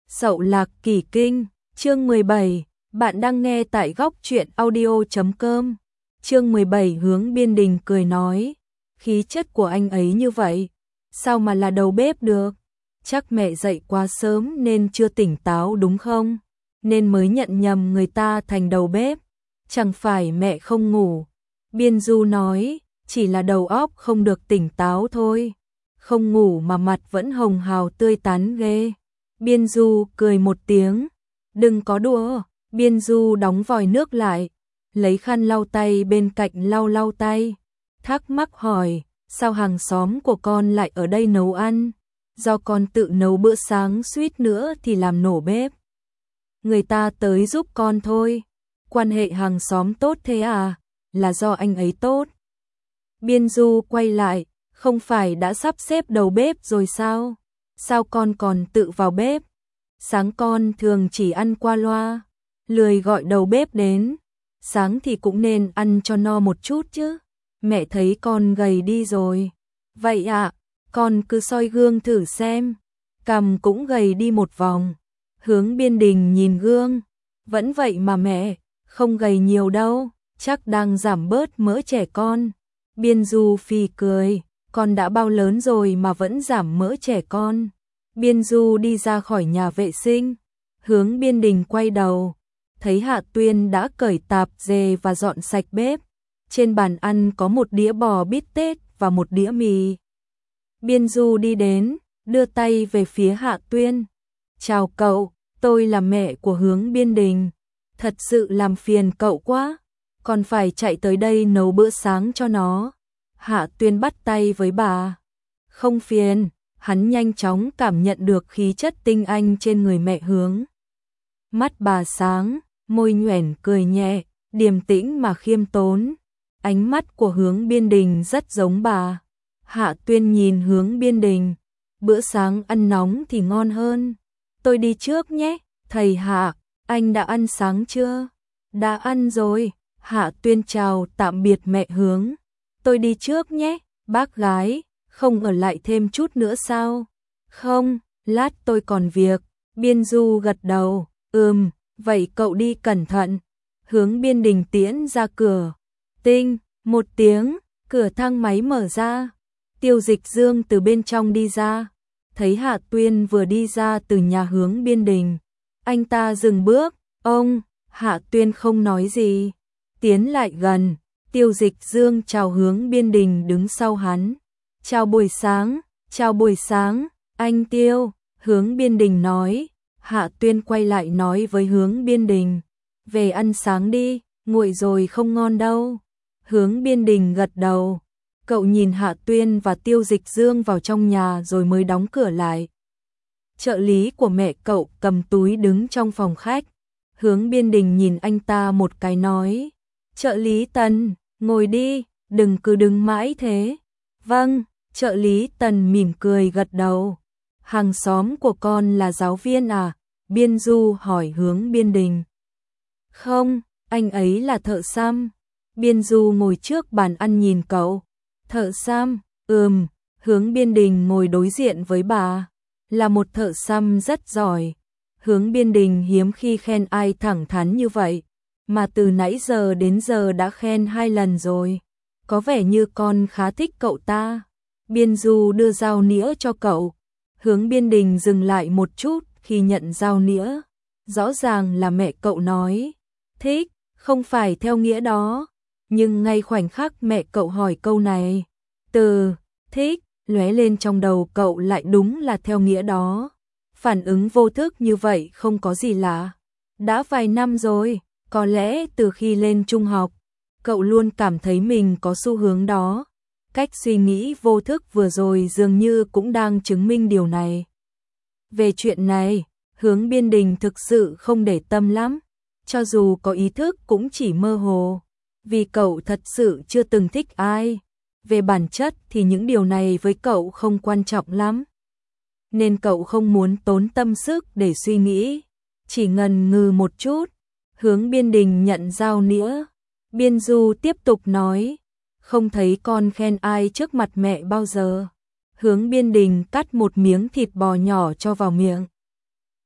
Sậu Lạc Kỳ Kinh, chương 17, bạn đang nghe tại góc truyện audio.com. Chương 17 Hướng Biên Đình cười nói, khí chất của anh ấy như vậy, sao mà là đầu bếp được? Chắc mẹ dậy quá sớm nên chưa tỉnh táo đúng không? Nên mới nhận nhầm người ta thành đầu bếp. Chẳng phải mẹ không ngủ. Biên Du nói, chỉ là đầu óc không được tỉnh táo thôi. Không ngủ mà mặt vẫn hồng hào tươi tắn ghê. Biên Du cười một tiếng, đừng có đùa. Biên Du đóng vòi nước lại, lấy khăn lau tay bên cạnh lau tay. Thắc mắc hỏi, sao hàng xóm của con lại ở đây nấu ăn? Do con tự nấu bữa sáng suýt nữa thì làm nổ bếp. Người ta tới giúp con thôi. Quan hệ hàng xóm tốt thế à? Là do anh ấy tốt. Biên Du quay lại, không phải đã sắp xếp đầu bếp rồi sao? Sao con còn tự vào bếp? Sáng con thường chỉ ăn qua loa, lười gọi đầu bếp đến. Sáng thì cũng nên ăn cho no một chút chứ. Mẹ thấy con gầy đi rồi. Vậy ạ, con cứ soi gương thử xem. Cằm cũng gầy đi một vòng. Hướng Biên Đình nhìn gương. Vẫn vậy mà mẹ, không gầy nhiều đâu, chắc đang giảm bớt mỡ trẻ con. Biên Du phì cười, con đã bao lớn rồi mà vẫn giảm mỡ trẻ con. Biên Du đi ra khỏi nhà vệ sinh. Hướng Biên Đình quay đầu, thấy Hạ Tuyên đã cởi tạp dề và dọn sạch bếp. Trên bàn ăn có một đĩa bò bít tết và một đĩa mì. Biên Du đi đến, đưa tay về phía Hạ Tuyên. Chào cậu, tôi là mẹ của Hướng Biên Đình. Thật sự làm phiền cậu quá, còn phải chạy tới đây nấu bữa sáng cho nó. Hạ Tuyên bắt tay với bà. Không phiền, hắn nhanh chóng cảm nhận được khí chất tinh anh trên người mẹ Hướng. Mắt bà sáng, môi nhoẻn cười nhẹ, điềm tĩnh mà khiêm tốn. Ánh mắt của Hướng Biên Đình rất giống bà. Hạ Tuyên nhìn Hướng Biên Đình, bữa sáng ăn nóng thì ngon hơn. Tôi đi trước nhé, thầy Hạ, anh đã ăn sáng chưa? Đã ăn rồi. Hạ Tuyên chào tạm biệt mẹ Hướng. Tôi đi trước nhé, bác gái, không ở lại thêm chút nữa sao? Không, lát tôi còn việc. Biên Du gật đầu, vậy cậu đi cẩn thận. Hướng Biên Đình tiễn ra cửa. Tinh, một tiếng, cửa thang máy mở ra. Tiêu Dịch Dương từ bên trong đi ra. Thấy Hạ Tuyên vừa đi ra từ nhà Hướng Biên Đình. Anh ta dừng bước, Hạ Tuyên không nói gì. Tiến lại gần, Tiêu Dịch Dương chào Hướng Biên Đình đứng sau hắn. Chào buổi sáng, anh Tiêu, Hướng Biên Đình nói. Hạ Tuyên quay lại nói với Hướng Biên Đình. Về ăn sáng đi, nguội rồi không ngon đâu. Hướng Biên Đình gật đầu. Cậu nhìn Hạ Tuyên và Tiêu Dịch Dương vào trong nhà rồi mới đóng cửa lại. Trợ lý của mẹ cậu cầm túi đứng trong phòng khách. Hướng Biên Đình nhìn anh ta một cái nói. Trợ lý Tần, ngồi đi, đừng cứ đứng mãi thế. Vâng, trợ lý Tần mỉm cười gật đầu. Hàng xóm của con là giáo viên à? Biên Du hỏi Hướng Biên Đình. Không, anh ấy là thợ xăm. Biên Du ngồi trước bàn ăn nhìn cậu. Thợ xăm, Hướng Biên Đình ngồi đối diện với bà. Là một thợ xăm rất giỏi. Hướng Biên Đình hiếm khi khen ai thẳng thắn như vậy. Mà từ nãy giờ đến giờ đã khen 2 lần rồi. Có vẻ như con khá thích cậu ta. Biên Du đưa dao nĩa cho cậu. Hướng Biên Đình dừng lại một chút khi nhận dao nĩa. Rõ ràng là mẹ cậu nói. Thích, không phải theo nghĩa đó. Nhưng ngay khoảnh khắc mẹ cậu hỏi câu này, từ thích lóe lên trong đầu cậu lại đúng là theo nghĩa đó. Phản ứng vô thức như vậy không có gì lạ. Đã vài năm rồi, có lẽ từ khi lên trung học, cậu luôn cảm thấy mình có xu hướng đó. Cách suy nghĩ vô thức vừa rồi dường như cũng đang chứng minh điều này. Về chuyện này, Hướng Biên Đình thực sự không để tâm lắm. Cho dù có ý thức cũng chỉ mơ hồ. Vì cậu thật sự chưa từng thích ai. Về bản chất thì những điều này với cậu không quan trọng lắm. Nên cậu không muốn tốn tâm sức để suy nghĩ. Chỉ ngần ngừ một chút. Hướng Biên Đình nhận dao nĩa. Biên Du tiếp tục nói. Không thấy con khen ai trước mặt mẹ bao giờ. Hướng Biên Đình cắt một miếng thịt bò nhỏ cho vào miệng.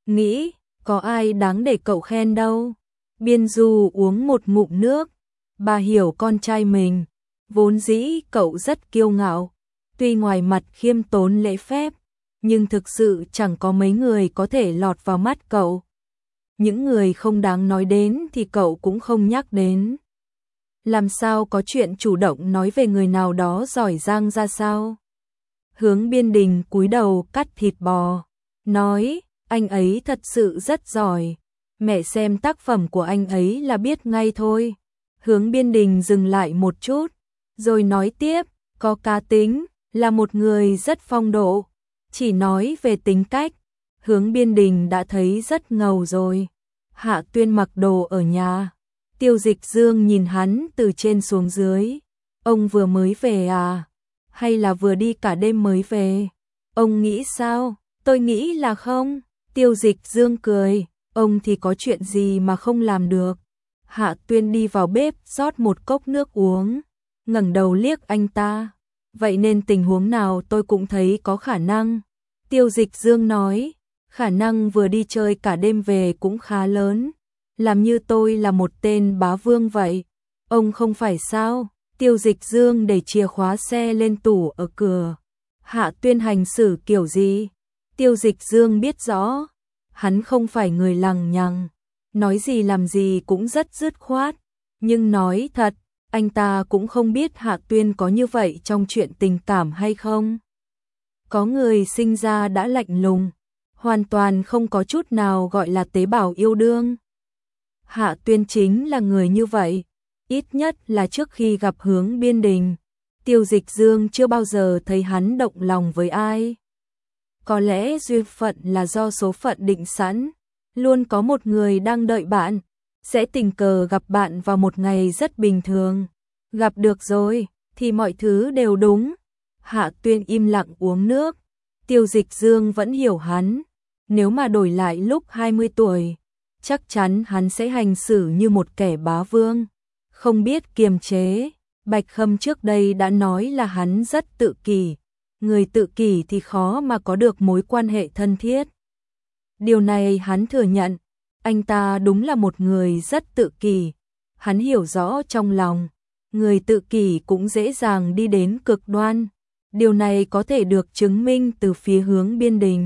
nghĩ, có ai đáng để cậu khen đâu. Biên Du uống một ngụm nước, bà hiểu con trai mình, vốn dĩ cậu rất kiêu ngạo, tuy ngoài mặt khiêm tốn lễ phép, nhưng thực sự chẳng có mấy người có thể lọt vào mắt cậu. Những người không đáng nói đến thì cậu cũng không nhắc đến. Làm sao có chuyện chủ động nói về người nào đó giỏi giang ra sao? Hướng Biên Đình cúi đầu cắt thịt bò, nói, anh ấy thật sự rất giỏi, mẹ xem tác phẩm của anh ấy là biết ngay thôi. Hướng Biên Đình dừng lại một chút, rồi nói tiếp, có cá tính, là một người rất phong độ. Chỉ nói về tính cách, Hướng Biên Đình đã thấy rất ngầu rồi. Hạ Tuyên mặc đồ ở nhà. Tiêu Dịch Dương nhìn hắn từ trên xuống dưới. Ông vừa mới về à? Hay là vừa đi cả đêm mới về? Ông nghĩ sao? Tôi nghĩ là không. Tiêu Dịch Dương cười. Ông thì có chuyện gì mà không làm được? Hạ Tuyên đi vào bếp rót một cốc nước uống, ngẩng đầu liếc anh ta. Vậy nên tình huống nào tôi cũng thấy có khả năng. Tiêu Dịch Dương nói, khả năng vừa đi chơi cả đêm về cũng khá lớn. Làm như tôi là một tên bá vương vậy. Ông không phải sao? Tiêu Dịch Dương đẩy chìa khóa xe lên tủ ở cửa. Hạ Tuyên hành xử kiểu gì? Tiêu Dịch Dương biết rõ. Hắn không phải người lằng nhằng, nói gì làm gì cũng rất dứt khoát. Nhưng nói thật, anh ta cũng không biết Hạ Tuyên có như vậy trong chuyện tình cảm hay không. Có người sinh ra đã lạnh lùng, hoàn toàn không có chút nào gọi là tế bào yêu đương. Hạ Tuyên chính là người như vậy, ít nhất là trước khi gặp Hướng Biên Đình, Tiêu Dịch Dương chưa bao giờ thấy hắn động lòng với ai. Có lẽ duyên phận là do số phận định sẵn, luôn có một người đang đợi bạn, sẽ tình cờ gặp bạn vào một ngày rất bình thường. Gặp được rồi, thì mọi thứ đều đúng. Hạ Tuyên im lặng uống nước. Tiêu Dịch Dương vẫn hiểu hắn. Nếu mà đổi lại lúc 20 tuổi, chắc chắn hắn sẽ hành xử như một kẻ bá vương, không biết kiềm chế. Bạch Khâm trước đây đã nói là hắn rất tự kỷ. Người tự kỷ thì khó mà có được mối quan hệ thân thiết. Điều này hắn thừa nhận. Anh ta đúng là một người rất tự kỷ. Hắn hiểu rõ trong lòng, người tự kỷ cũng dễ dàng đi đến cực đoan. Điều này có thể được chứng minh từ phía Hướng Biên Đình.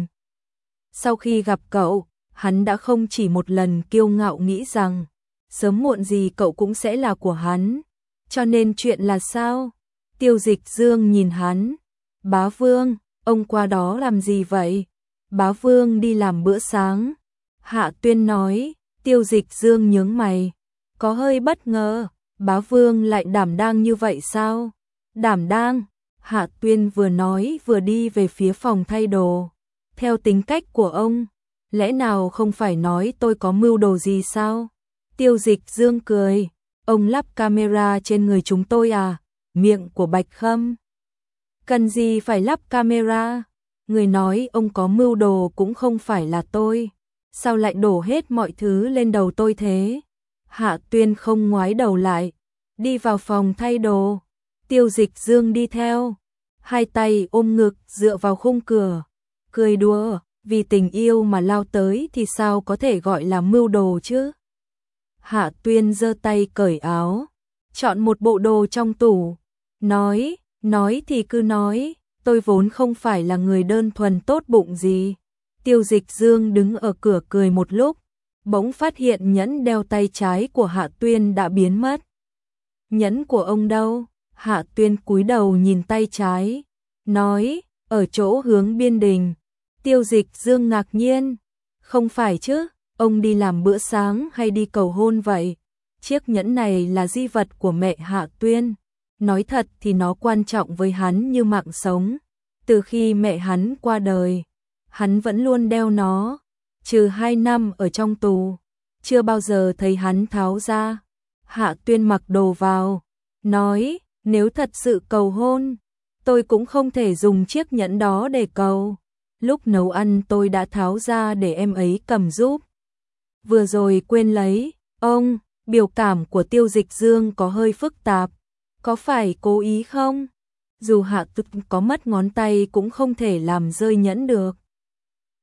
Sau khi gặp cậu, hắn đã không chỉ một lần kiêu ngạo nghĩ rằng sớm muộn gì cậu cũng sẽ là của hắn. Cho nên chuyện là sao? Tiêu Dịch Dương nhìn hắn. Bá Vương, ông qua đó làm gì vậy? Bá Vương đi làm bữa sáng. Hạ Tuyên nói. Tiêu Dịch Dương nhướng mày, có hơi bất ngờ. Bá Vương lại đảm đang như vậy sao? Đảm đang? Hạ Tuyên vừa nói vừa đi về phía phòng thay đồ. Theo tính cách của ông, lẽ nào không phải nói tôi có mưu đồ gì sao? Tiêu Dịch Dương cười. Ông lắp camera trên người chúng tôi à? Miệng của Bạch Khâm. Cần gì phải lắp camera? Người nói ông có mưu đồ cũng không phải là tôi. Sao lại đổ hết mọi thứ lên đầu tôi thế? Hạ Tuyên không ngoái đầu lại, đi vào phòng thay đồ. Tiêu Dịch Dương đi theo, hai tay ôm ngực dựa vào khung cửa, cười đùa, vì tình yêu mà lao tới thì sao có thể gọi là mưu đồ chứ? Hạ Tuyên giơ tay cởi áo, chọn một bộ đồ trong tủ, nói thì cứ nói, tôi vốn không phải là người đơn thuần tốt bụng gì. Tiêu Dịch Dương đứng ở cửa cười một lúc, bỗng phát hiện nhẫn đeo tay trái của Hạ Tuyên đã biến mất. Nhẫn của ông đâu? Hạ Tuyên cúi đầu nhìn tay trái, nói, ở chỗ Hướng Biên Đình. Tiêu Dịch Dương ngạc nhiên, không phải chứ, ông đi làm bữa sáng hay đi cầu hôn vậy? Chiếc nhẫn này là di vật của mẹ Hạ Tuyên. Nói thật thì nó quan trọng với hắn như mạng sống. Từ khi mẹ hắn qua đời, hắn vẫn luôn đeo nó, trừ 2 năm ở trong tù, chưa bao giờ thấy hắn tháo ra. Hạ Tuyên mặc đồ vào, nói, nếu thật sự cầu hôn, tôi cũng không thể dùng chiếc nhẫn đó để cầu. Lúc nấu ăn tôi đã tháo ra để em ấy cầm giúp. Vừa rồi quên lấy. Ông, biểu cảm của Tiêu Dịch Dương có hơi phức tạp. Có phải cố ý không? Dù Hạ Tuyên có mất ngón tay cũng không thể làm rơi nhẫn được.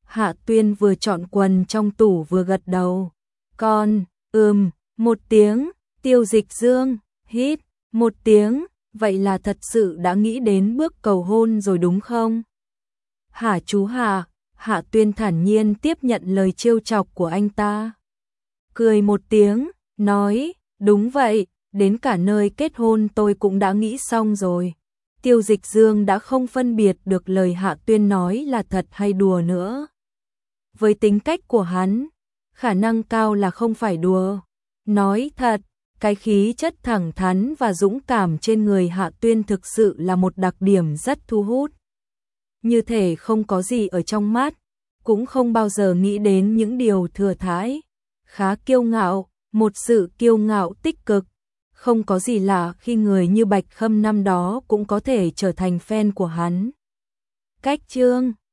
Hạ Tuyên vừa chọn quần trong tủ vừa gật đầu. Con, một tiếng, Tiêu Dịch Dương, hít, một tiếng, vậy là thật sự đã nghĩ đến bước cầu hôn rồi đúng không? Hả chú Hạ, Hạ Tuyên thản nhiên tiếp nhận lời trêu chọc của anh ta. Cười một tiếng, nói, đúng vậy, đến cả nơi kết hôn tôi cũng đã nghĩ xong rồi. Tiêu Dịch Dương đã không phân biệt được lời Hạ Tuyên nói là thật hay đùa nữa. Với tính cách của hắn, khả năng cao là không phải đùa. Nói thật, cái khí chất thẳng thắn và dũng cảm trên người Hạ Tuyên thực sự là một đặc điểm rất thu hút. Như thể không có gì ở trong mắt, cũng không bao giờ nghĩ đến những điều thừa thãi. Khá kiêu ngạo, một sự kiêu ngạo tích cực. Không có gì lạ khi người như Bạch Khâm năm đó cũng có thể trở thành fan của hắn. Cách chương